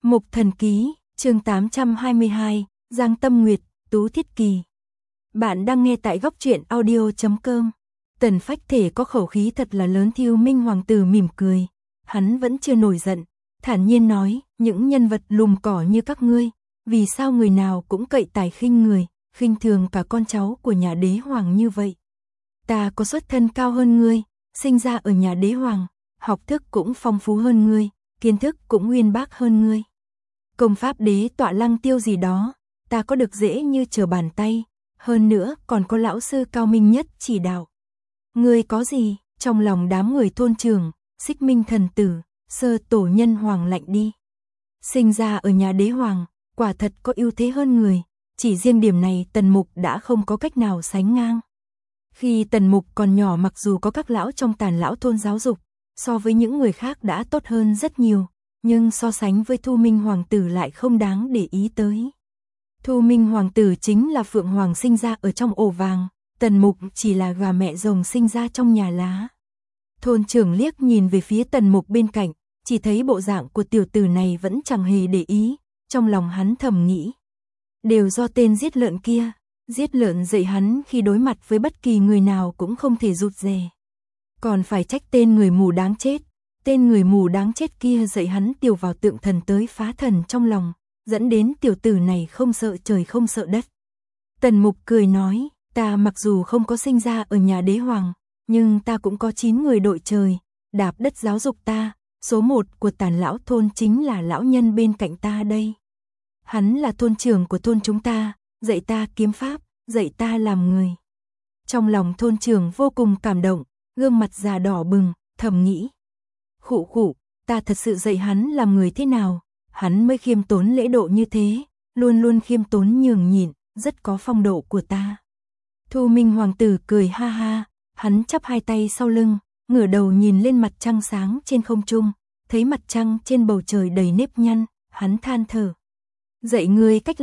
Mục Thần Ký, chương 822, Giang Tâm Nguyệt, Tú Thiết Kỳ. Bạn đang nghe tại goctruyện.audio.com. Tần Phách Thể có khẩu khí thật là lớn. Thiêu Minh Hoàng tử mỉm cười, hắn vẫn chưa nổi giận, thản nhiên nói, những nhân vật lùm cỏ như các ngươi, vì sao người nào cũng cậy tài khinh người, khinh thường cả con cháu của nhà đế hoàng như vậy. Ta có xuất thân cao hơn ngươi, sinh ra ở nhà đế hoàng, học thức cũng phong phú hơn ngươi, kiến thức cũng uyên bác hơn ngươi. Công pháp đế tọa lăng tiêu gì đó, ta có được dễ như trở bàn tay, hơn nữa còn có lão sư cao minh nhất chỉ đạo. Ngươi có gì? Trong lòng đám người thôn trưởng, Xích Minh thần tử, Sơ tổ nhân hoàng lạnh đi. Sinh ra ở nhà đế hoàng, quả thật có ưu thế hơn người, chỉ riêng điểm này Tần Mục đã không có cách nào sánh ngang. Khi Tần Mục còn nhỏ, mặc dù có các lão trong Tàn lão thôn giáo dục, so với những người khác đã tốt hơn rất nhiều, nhưng so sánh với Thu Minh hoàng tử lại không đáng để ý tới. Thu Minh hoàng tử chính là phượng hoàng sinh ra ở trong ổ vàng, Tần Mục chỉ là gà mẹ rồng sinh ra trong nhà lá. Thôn trưởng liếc nhìn về phía Tần Mục bên cạnh, chỉ thấy bộ dạng của tiểu tử này vẫn chẳng hề để ý, trong lòng hắn thầm nghĩ. Đều do tên giết lợn kia, giết lợn dạy hắn khi đối mặt với bất kỳ người nào cũng không thể rụt rè. Còn phải trách tên người mù đáng chết, tên người mù đáng chết kia dạy hắn tiều vào tượng thần tới phá thần trong lòng, dẫn đến tiểu tử này không sợ trời không sợ đất. Tần Mục cười nói, ta mặc dù không có sinh ra ở nhà đế hoàng, nhưng ta cũng có 9 người đội trời, đạp đất giáo dục ta, số 1 của Tàn lão thôn chính là lão nhân bên cạnh ta đây. Hắn là thôn trưởng của thôn chúng ta, dạy ta kiếm pháp, dạy ta làm người. Trong lòng thôn trưởng vô cùng cảm động, gương mặt già đỏ bừng, thầm nghĩ. Khụ khụ, ta thật sự dạy hắn làm người thế nào, hắn mới khiêm tốn lễ độ như thế, luôn luôn khiêm tốn nhường nhịn, rất có phong độ của ta. Thu Minh hoàng tử cười ha ha, hắn chắp hai tay sau lưng, ngửa đầu nhìn lên mặt trăng sáng trên không trung, thấy mặt trăng trên bầu trời đầy nếp nhăn, hắn than thở. Dạy người cách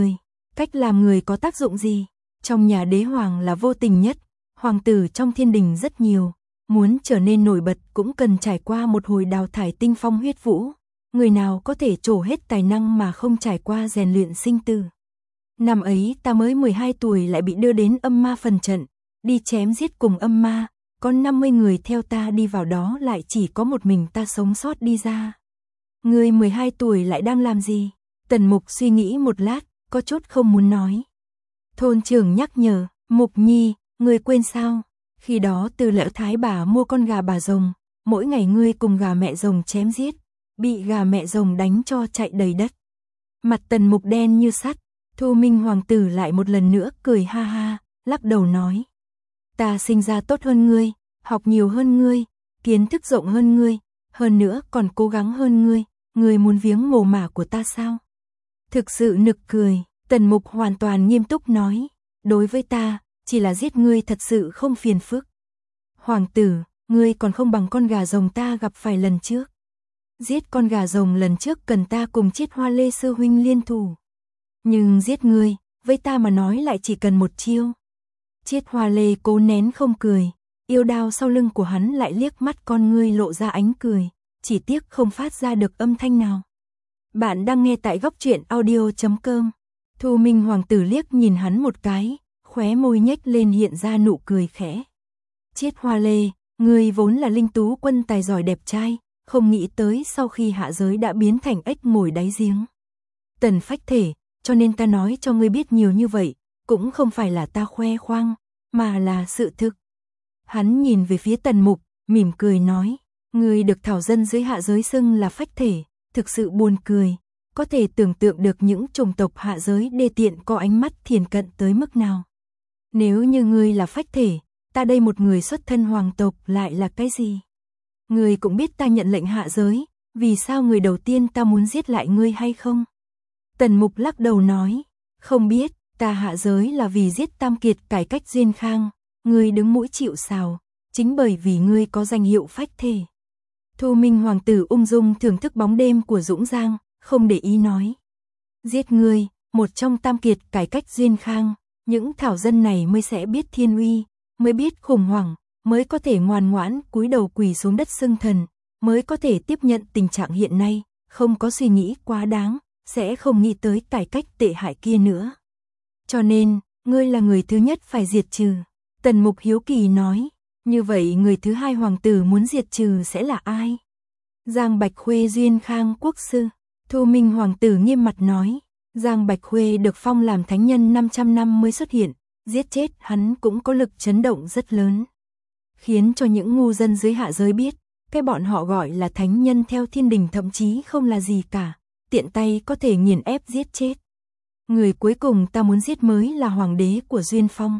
làm người có tác dụng gì? Trong nhà đế hoàng là vô tình nhất, hoàng tử trong thiên đình rất nhiều, muốn trở nên nổi bật cũng cần trải qua một hồi đào thải tinh phong huyết vũ, người nào có thể trổ hết tài năng mà không trải qua rèn luyện sinh tử. Năm ấy ta mới 12 tuổi lại bị đưa đến âm ma phần trận, đi chém giết cùng âm ma, có 50 người theo ta đi vào đó lại chỉ có một mình ta sống sót đi ra. Ngươi 12 tuổi lại đang làm gì? Tần Mục suy nghĩ một lát, có chút không muốn nói. Thôn trưởng nhắc nhở, Mục Nhi, ngươi quên sao? Khi đó từ lão thái bà mua con gà bà rồng, mỗi ngày ngươi cùng gà mẹ rồng chém giết, bị gà mẹ rồng đánh cho chạy đầy đất. Mặt Tần Mục đen như sắt, Thu Minh hoàng tử lại một lần nữa cười ha ha, lắc đầu nói. Ta sinh ra tốt hơn ngươi, học nhiều hơn ngươi, kiến thức rộng hơn ngươi, hơn nữa còn cố gắng hơn ngươi, ngươi muốn viếng mồ mả của ta sao? Thực sự nực cười, Tần Mục hoàn toàn nghiêm túc nói, đối với ta, chỉ là giết ngươi thật sự không phiền phức. Hoàng tử, ngươi còn không bằng con gà rồng ta gặp phải lần trước. Giết con gà rồng lần trước cần ta cùng Chiết Hoa Lê sư huynh liên thủ. Nhưng giết ngươi, với ta mà nói lại chỉ cần một chiêu. Chiết Hoa Lê cố nén không cười, yêu đao sau lưng của hắn lại liếc mắt con ngươi lộ ra ánh cười, chỉ tiếc không phát ra được âm thanh nào. Bạn đang nghe tại goctruyện.audio.com. Thu Minh hoàng tử liếc nhìn hắn một cái, khóe môi nhếch lên hiện ra nụ cười khẽ. Chiết Hoa Lê, ngươi vốn là linh tú quân tài giỏi đẹp trai, không nghĩ tới sau khi hạ giới đã biến thành ếch ngồi đáy giếng. Tần Phách Thể, cho nên ta nói cho ngươi biết nhiều như vậy, cũng không phải là ta khoe khoang, mà là sự thực. Hắn nhìn về phía Tần Mục, mỉm cười nói, ngươi được thảo dân dưới hạ giới xưng là Phách Thể, thực sự buồn cười, có thể tưởng tượng được những chủng tộc hạ giới đê tiện có ánh mắt thiển cận tới mức nào. Nếu như ngươi là Phách Thể, ta đây một người xuất thân hoàng tộc lại là cái gì? Ngươi cũng biết ta nhận lệnh hạ giới, vì sao người đầu tiên ta muốn giết lại ngươi hay không? Tần Mục lắc đầu nói, không biết, ta hạ giới là vì giết Tam Kiệt cải cách Duyên Khang, ngươi đứng mũi chịu sào, chính bởi vì ngươi có danh hiệu Phách Thể. Thu Minh hoàng tử ung dung thưởng thức bóng đêm của Dũng Giang, không để ý nói. Giết ngươi, một trong Tam Kiệt cải cách Duyên Khang, những thảo dân này mới sẽ biết thiên uy, mới biết khủng hoảng, mới có thể ngoan ngoãn cúi đầu quỳ xuống đất xưng thần, mới có thể tiếp nhận tình trạng hiện nay, không có suy nghĩ quá đáng, sẽ không nghĩ tới cải cách tệ hại kia nữa. Cho nên, ngươi là người thứ nhất phải diệt trừ. Tần Mục hiếu kỳ nói, như vậy người thứ hai hoàng tử muốn diệt trừ sẽ là ai? Giang Bạch Khuê Duyên Khang quốc sư. Thu Minh hoàng tử nghiêm mặt nói, Giang Bạch Khuê được phong làm thánh nhân 500 năm mới xuất hiện, giết chết hắn cũng có lực chấn động rất lớn. Khiến cho những ngu dân dưới hạ giới biết, cái bọn họ gọi là thánh nhân theo thiên đình thậm chí không là gì cả, tiện tay có thể nghiền ép giết chết. Người cuối cùng ta muốn giết mới là hoàng đế của Duyên Phong.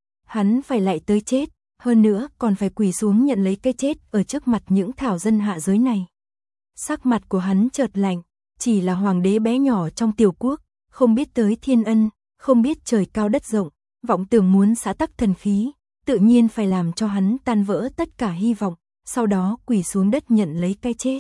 Hắn phải lại tới chết, hơn nữa còn phải quỳ xuống nhận lấy cái chết ở trước mặt những thảo dân hạ giới này. Sắc mặt của hắn chợt lạnh, chỉ là hoàng đế bé nhỏ trong tiểu quốc, không biết tới thiên ân, không biết trời cao đất rộng, vọng tưởng muốn xã tắc thần khí, tự nhiên phải làm cho hắn tan vỡ tất cả hy vọng, sau đó quỳ xuống đất nhận lấy cái chết.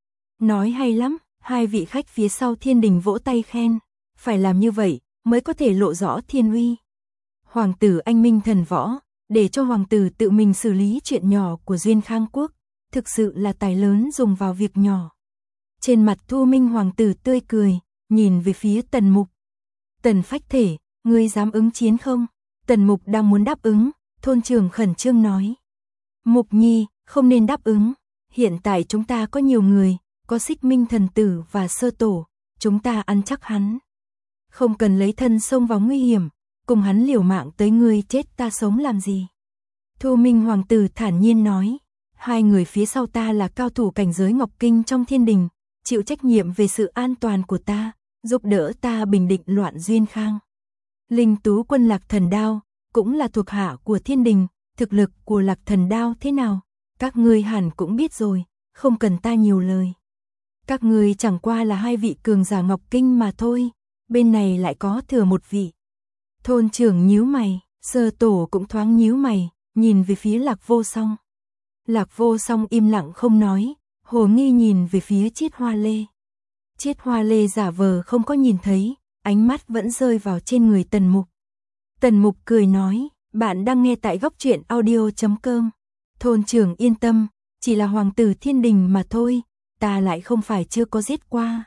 Nói hay lắm, hai vị khách phía sau thiên đình vỗ tay khen, phải làm như vậy mới có thể lộ rõ thiên uy. Hoàng tử anh minh thần võ, để cho hoàng tử tự mình xử lý chuyện nhỏ của Duyên Khang quốc, thực sự là tài lớn dùng vào việc nhỏ. Trên mặt Thu Minh hoàng tử tươi cười, nhìn về phía Tần Mục. Tần Phách Thể, ngươi dám ứng chiến không? Tần Mục đang muốn đáp ứng, thôn trưởng khẩn trương nói. Mục Nhi, không nên đáp ứng, hiện tại chúng ta có nhiều người, có Xích Minh thần tử và Sơ Tổ, chúng ta ăn chắc hắn. Không cần lấy thân xông vào nguy hiểm, cùng hắn liều mạng tới ngươi chết ta sống làm gì? Thu Minh hoàng tử thản nhiên nói, hai người phía sau ta là cao thủ cảnh giới Ngọc Kinh trong thiên đình, chịu trách nhiệm về sự an toàn của ta, giúp đỡ ta bình định loạn Duyên Khang. Linh Tú quân Lạc Thần Đao, cũng là thuộc hạ của thiên đình, thực lực của Lạc Thần Đao thế nào, các ngươi hẳn cũng biết rồi, không cần ta nhiều lời. Các ngươi chẳng qua là hai vị cường giả Ngọc Kinh mà thôi, bên này lại có thừa một vị. Thôn trưởng nhíu mày, Sơ Tổ cũng thoáng nhíu mày, nhìn về phía Lạc Vô Song. Lạc Vô Song im lặng không nói, hồ nghi nhìn về phía Chiết Hoa Lê. Chiết Hoa Lê giả vờ không có nhìn thấy, ánh mắt vẫn rơi vào trên người Tần Mục. Tần Mục cười nói, bạn đang nghe tại Góc Truyện Audio.com. Thôn trưởng yên tâm, chỉ là hoàng tử thiên đình mà thôi, ta lại không phải chưa có giết qua.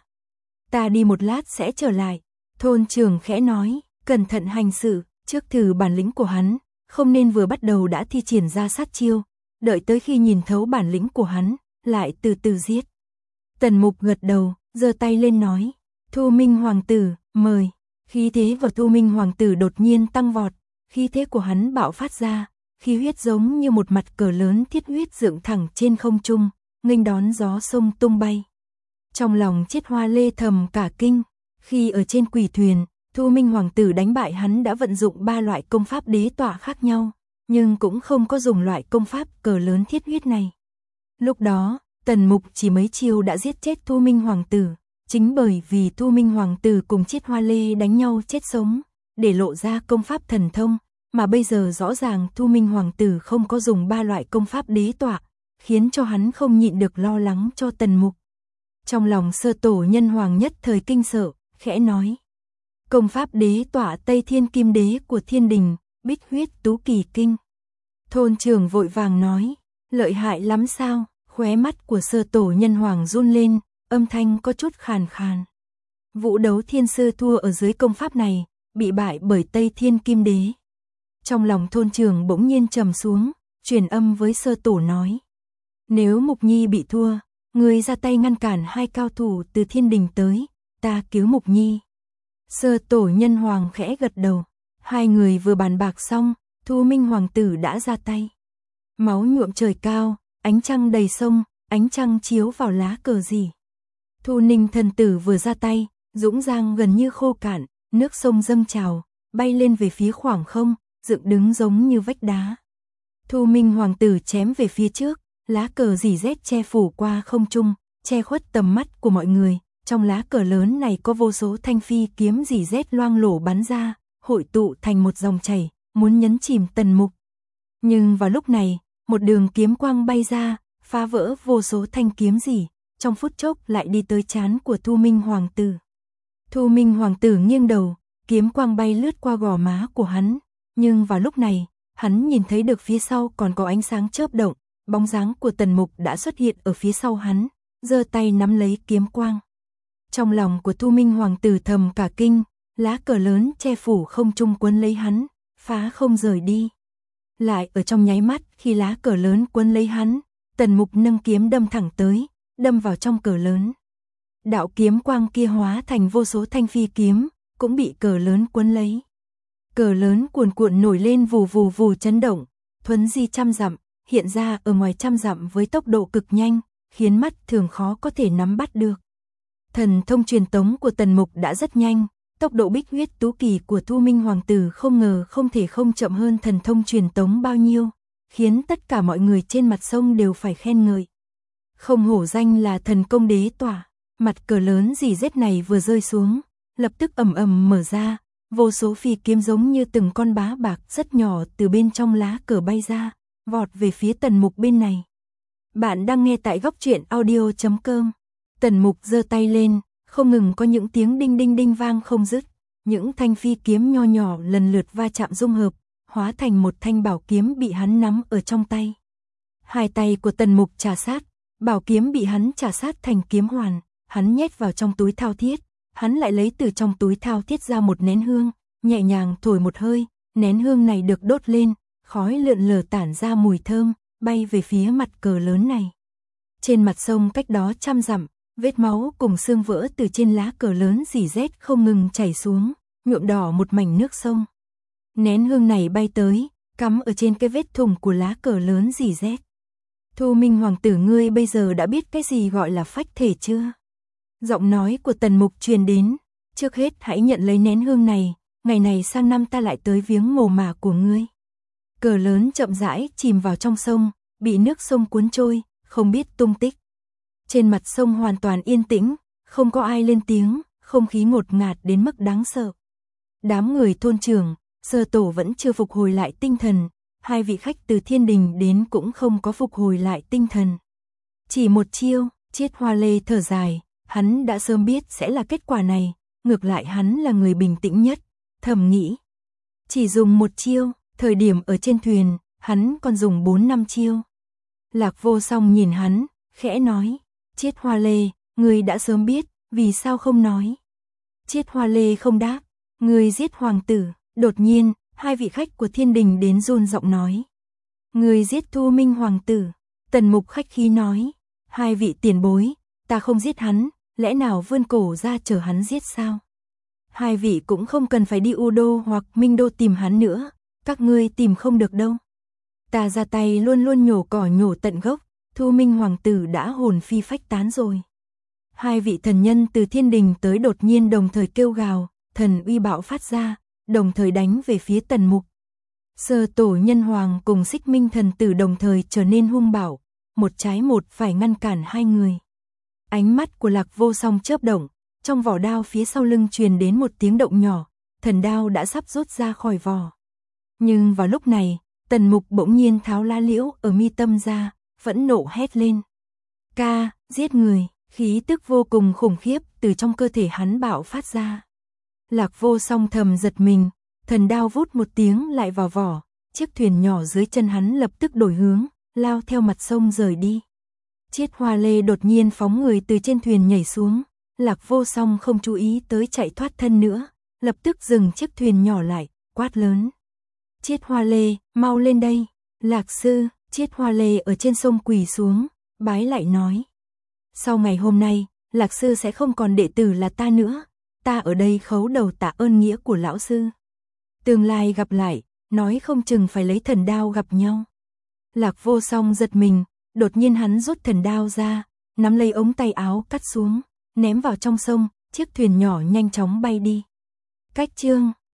Ta đi một lát sẽ trở lại. Thôn trưởng khẽ nói, cẩn thận hành sự, trước thử bản lĩnh của hắn, không nên vừa bắt đầu đã thi triển ra sát chiêu, đợi tới khi nhìn thấu bản lĩnh của hắn, lại từ từ giết. Tần Mục gật đầu, giơ tay lên nói, Thu Minh hoàng tử, mời. Khí thế của Thu Minh hoàng tử đột nhiên tăng vọt, khí thế của hắn bạo phát ra, khí huyết giống như một mặt cờ lớn thiết huyết dựng thẳng trên không trung, nghênh đón gió sông tung bay. Trong lòng Chiết Hoa Lê thầm cả kinh, khi ở trên quỷ thuyền, Thu Minh hoàng tử đánh bại hắn đã vận dụng 3 loại công pháp đế tọa khác nhau, nhưng cũng không có dùng loại công pháp cờ lớn thiết huyết này. Lúc đó, Tần Mục chỉ mấy chiêu đã giết chết Thu Minh hoàng tử, chính bởi vì Thu Minh hoàng tử cùng Chiết Hoa Lê đánh nhau chết sống, để lộ ra công pháp thần thông, mà bây giờ rõ ràng Thu Minh hoàng tử không có dùng 3 loại công pháp đế tọa, khiến cho hắn không nhịn được lo lắng cho Tần Mục. Trong lòng Sơ Tổ nhân hoàng nhất thời kinh sợ, khẽ nói, công pháp đế tọa Tây Thiên Kim Đế của thiên đình, Bích Huyết Tú Kỳ Kinh. Thôn trưởng vội vàng nói, lợi hại lắm sao? Khóe mắt của Sơ Tổ nhân hoàng run lên, âm thanh có chút khàn khàn. Vũ Đấu Thiên Sư thua ở dưới công pháp này, bị bại bởi Tây Thiên Kim Đế. Trong lòng thôn trưởng bỗng nhiên trầm xuống, truyền âm với Sơ Tổ nói, nếu Mục Nhi bị thua, người ra tay ngăn cản hai cao thủ từ thiên đình tới, ta cứu Mục Nhi. Sơ Tổ nhân hoàng khẽ gật đầu, hai người vừa bàn bạc xong, Thu Minh hoàng tử đã ra tay. Máu nhuộm trời cao, ánh trăng đầy sông, ánh trăng chiếu vào lá cờ gì. Thu Ninh thần tử vừa ra tay, dũng giang gần như khô cạn, nước sông dâng trào, bay lên về phía khoảng không, dựng đứng giống như vách đá. Thu Minh hoàng tử chém về phía trước, lá cờ rỉ rét che phủ qua không trung, che khuất tầm mắt của mọi người. Trong lá cờ lớn này có vô số thanh phi kiếm rỉ rét loang lổ bắn ra, hội tụ thành một dòng chảy, muốn nhấn chìm Tần Mục. Nhưng vào lúc này, một đường kiếm quang bay ra, phá vỡ vô số thanh kiếm rỉ, trong phút chốc lại đi tới trán của Thu Minh hoàng tử. Thu Minh hoàng tử nghiêng đầu, kiếm quang bay lướt qua gò má của hắn, nhưng vào lúc này, hắn nhìn thấy được phía sau còn có ánh sáng chớp động, bóng dáng của Tần Mục đã xuất hiện ở phía sau hắn, giơ tay nắm lấy kiếm quang. Trong lòng của Thu Minh hoàng tử thầm cả kinh, lá cờ lớn che phủ không trung quấn lấy hắn, phá không rời đi. Lại ở trong nháy mắt khi lá cờ lớn quấn lấy hắn, Tần Mục nâng kiếm đâm thẳng tới, đâm vào trong cờ lớn. Đạo kiếm quang kia hóa thành vô số thanh phi kiếm, cũng bị cờ lớn quấn lấy. Cờ lớn cuồn cuộn nổi lên vù vù vù chấn động, thuấn di trăm dặm, hiện ra ở ngoài trăm dặm với tốc độ cực nhanh, khiến mắt thường khó có thể nắm bắt được. Thần thông truyền tống của Tần Mục đã rất nhanh, tốc độ bích huyết tú kỳ của Thu Minh hoàng tử không ngờ không thể không chậm hơn thần thông truyền tống bao nhiêu, khiến tất cả mọi người trên mặt sông đều phải khen ngợi. Không hổ danh là thần công đế tỏa, mặt cờ lớn rỉ rết này vừa rơi xuống, lập tức ầm ầm mở ra, vô số phi kiếm giống như từng con bá bạc rất nhỏ từ bên trong lá cờ bay ra, vọt về phía Tần Mục bên này. Bạn đang nghe tại góc truyện audio.com. Tần Mục giơ tay lên, không ngừng có những tiếng đinh đinh đinh vang không dứt, những thanh phi kiếm nho nhỏ lần lượt va chạm dung hợp, hóa thành một thanh bảo kiếm bị hắn nắm ở trong tay. Hai tay của Tần Mục chà sát, bảo kiếm bị hắn chà sát thành kiếm hoàn, hắn nhét vào trong túi thao thiết, hắn lại lấy từ trong túi thao thiết ra một nén hương, nhẹ nhàng thổi một hơi, nén hương này được đốt lên, khói lượn lờ tản ra mùi thơm, bay về phía mặt cờ lớn này. Trên mặt sông cách đó trăm dặm, vết máu cùng xương vỡ từ trên lá cờ lớn rỉ rết không ngừng chảy xuống, nhuộm đỏ một mảnh nước sông. Nén hương này bay tới, cắm ở trên cái vết thủng của lá cờ lớn rỉ rết. Thu Minh hoàng tử, ngươi bây giờ đã biết cái gì gọi là phách thể chưa? Giọng nói của Tần Mục truyền đến, trước hết hãy nhận lấy nén hương này, ngày này sang năm ta lại tới viếng mồ mả của ngươi. Cờ lớn chậm rãi chìm vào trong sông, bị nước sông cuốn trôi, không biết tung tích. Trên mặt sông hoàn toàn yên tĩnh, không có ai lên tiếng, không khí ngột ngạt đến mức đáng sợ. Đám người thôn trưởng, Sơ Tổ vẫn chưa phục hồi lại tinh thần, hai vị khách từ thiên đình đến cũng không có phục hồi lại tinh thần. Chỉ một chiêu, Triết Hoa Lê thở dài, hắn đã sớm biết sẽ là kết quả này, ngược lại hắn là người bình tĩnh nhất, thầm nghĩ. Chỉ dùng một chiêu, thời điểm ở trên thuyền, hắn còn dùng 4-5 chiêu. Lạc Vô Song nhìn hắn, khẽ nói, Triết Hoa Lê, ngươi đã sớm biết, vì sao không nói? Triết Hoa Lê không đáp, ngươi giết hoàng tử. Đột nhiên, hai vị khách của thiên đình đến run giọng nói, ngươi giết Thu Minh hoàng tử. Tần Mục khách khí nói, hai vị tiền bối, ta không giết hắn, lẽ nào vươn cổ ra chờ hắn giết sao? Hai vị cũng không cần phải đi U Đô hoặc Minh Đô tìm hắn nữa, các ngươi tìm không được đâu. Ta ra tay luôn luôn nhổ cỏ nhổ tận gốc, Thu Minh hoàng tử đã hồn phi phách tán rồi. Hai vị thần nhân từ thiên đình tới đột nhiên đồng thời kêu gào, thần uy bạo phát ra, đồng thời đánh về phía Tần Mục. Sơ Tổ Nhân Hoàng cùng Xích Minh thần tử đồng thời trở nên hung bạo, một trái một phải ngăn cản hai người. Ánh mắt của Lạc Vô Song chớp động, trong vỏ đao phía sau lưng truyền đến một tiếng động nhỏ, thần đao đã sắp rút ra khỏi vỏ. Nhưng vào lúc này, Tần Mục bỗng nhiên tháo lá liễu ở mi tâm ra, phẫn nộ hét lên. Ca, giết người, khí tức vô cùng khủng khiếp từ trong cơ thể hắn bạo phát ra. Lạc Vô Song thầm giật mình, thần đao vút một tiếng lại vào vỏ, chiếc thuyền nhỏ dưới chân hắn lập tức đổi hướng, lao theo mặt sông rời đi. Triết Hoa Lê đột nhiên phóng người từ trên thuyền nhảy xuống, Lạc Vô Song không chú ý tới chạy thoát thân nữa, lập tức dừng chiếc thuyền nhỏ lại, quát lớn. Triết Hoa Lê, mau lên đây. Lạc sư, Triết Hoa Lê ở trên sông quỳ xuống, bái lại nói. Sau ngày hôm nay, Lạc sư sẽ không còn đệ tử là ta nữa, ta ở đây khấu đầu tạ ơn nghĩa của lão sư. Tương lai gặp lại, nói không chừng phải lấy thần đao gặp nhau. Lạc Vô Song giật mình, đột nhiên hắn rút thần đao ra, nắm lấy ống tay áo cắt xuống, ném vào trong sông, chiếc thuyền nhỏ nhanh chóng bay đi. Cách chương